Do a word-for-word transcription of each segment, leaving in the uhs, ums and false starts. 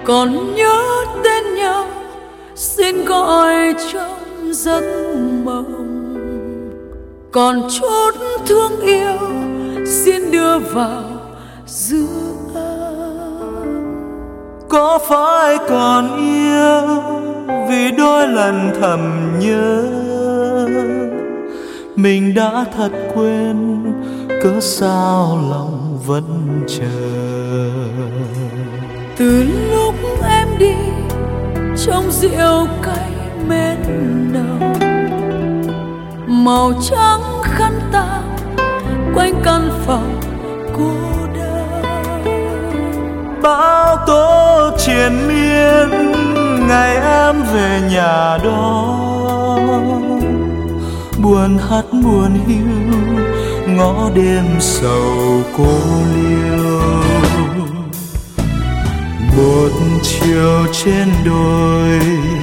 còn nhớ tên nhau, xin gọi trong giấc mộng. Còn chút thương yêu xin đưa vào dư âm. Có phải còn yêu vì đôi lần thầm nhớ, mình đã thật quên cớ sao lòng vẫn chờ. Từ lúc em đi trong rượu cay mến nồng, màu trắng khăn tang quanh căn phòng cô đơn. Bão tố triền miên ngày em về nhà đó, buồn hát buồn hiu ngõ đêm sầu cô liêu. Một chiều trên đồi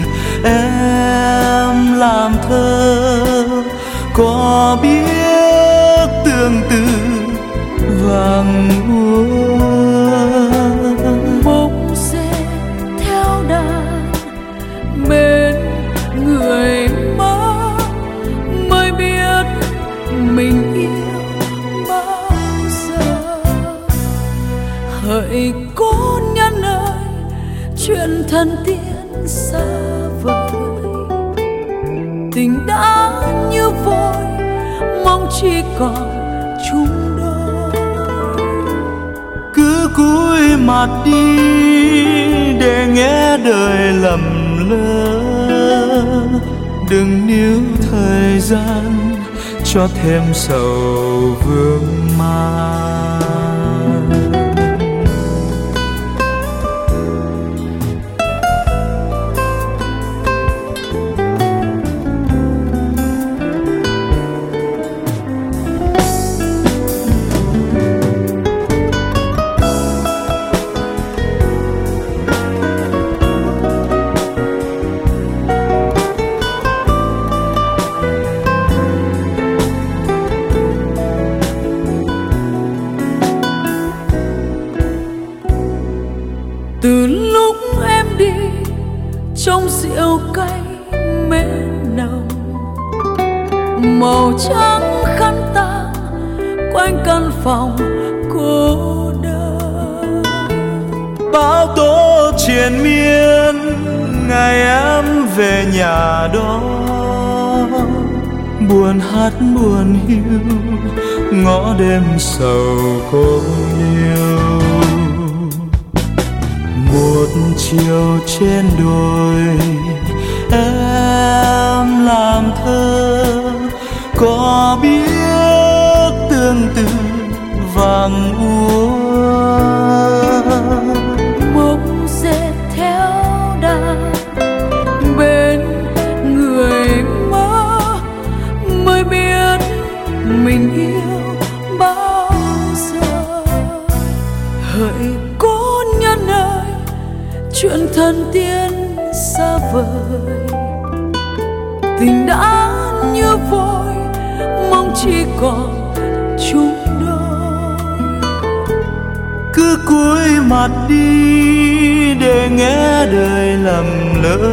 em làm thơ, có biết tương tư vàng úa. Bóng rê theo đàn bên người mơ, mới biết mình yêu bao giờ. Hỡi cố nhân ơi, chuyện thần tiên xa vời, tình đã như vội, mong chỉ còn chung đôi. Cứ cúi mặt đi để nghe đời lầm lỡ, đừng níu thời gian cho thêm sầu vương man. Từ lúc em đi trong rượu cay mến nồng, màu trắng khăn tang quanh căn phòng cô đơn. Bão tố triền miên ngày em về nhà đó, buồn hát buồn hiu ngõ đêm sầu cô liêu. Một chiều trên đồi em làm thơ, có biết tương tư vàng úa. Bóng rê theo đàn bên người mơ, mới biết mình yêu bao giờ. Hỡi cố nhân ơi, chuyện thần tiên xa vời, tình đã như vội, mong chỉ còn chung đôi. Cứ cúi mặt đi để nghe đời lầm lỡ,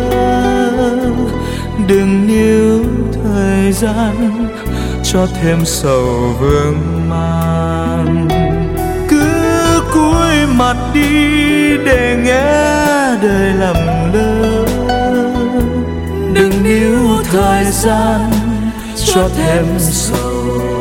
đừng níu thời gian cho thêm sầu vương man. Cứ cúi mặt đi để nghe đời lầm lỡ, đừng níu thời gian cho thêm sầu